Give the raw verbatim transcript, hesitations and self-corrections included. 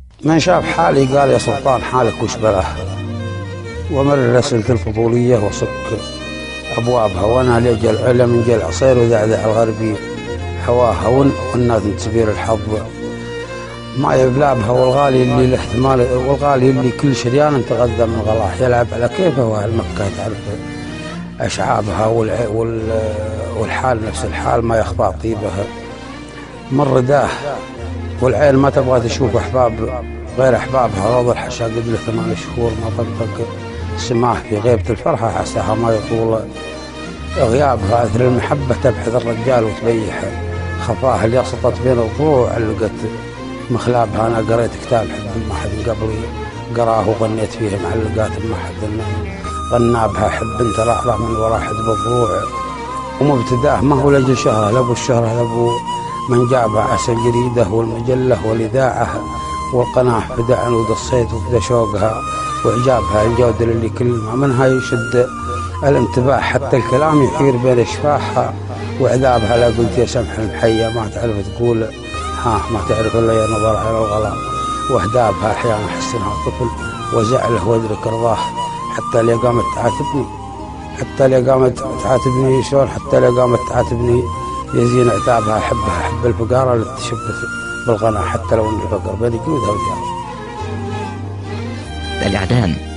من شاف حالي قال يا سلطان حالك وش بلاه، ومر رسلة الفضولية وصك أبوابها، وأنا لأجل علم من جل عصير وذعذع الغربي هواها، والناس تبير الحظ ما يبلابها، والغالي اللي الاحتمال والغالي اللي كل شريان تغذى من غلاح يلعب على كيفه، وأهل مكة تعرف أشعابها والحال نفس الحال ما يخفى طيبها من رداه، والعين ما تبغى تشوف أحباب غير أحبابها، روض الحشا قبل ثمان شهور ما طقطق سماه في غيبة الفرحة، عساها ما يطول غيابها، أثر المحبة تبحث الرجال وتبيح خفاها، اللي سطت بين الضلوع علقت مخلابها. أنا قريت كتاب حب ما حد قبلي قراه وغنيت فيه معلقات ما حد غنى بها، حب انت رأى من وراء حد بالضلوع ومبتداه، ما هو لجل شهره لابو الشهره لابو من جابها، عسى الجريدة والمجلة والإذاعة والقناة فدا عنود الصيد وفدا شوقها وإعجابها، الجودة اللي كل ما منها يشد الانتباه، حتى الكلام يحير بين شفاحها وعذابها. لا قلت يا سمح المحيا ما تعرف تقول ها، ما تعرف إلا يا نظر على الغلا وأهدابها، أحيانا أحسنها طفل وزعله وأدرك رضاه، حتى اللي قامت تعاتبني حتى اللي قامت تعاتبني شلون حتى اللي قامت تعاتبني يزين عتابها، أحبها أحب الفقارة اللي تشبث بالغنى، حتى لو أن الفقر بين جودها وديارها. الإعلان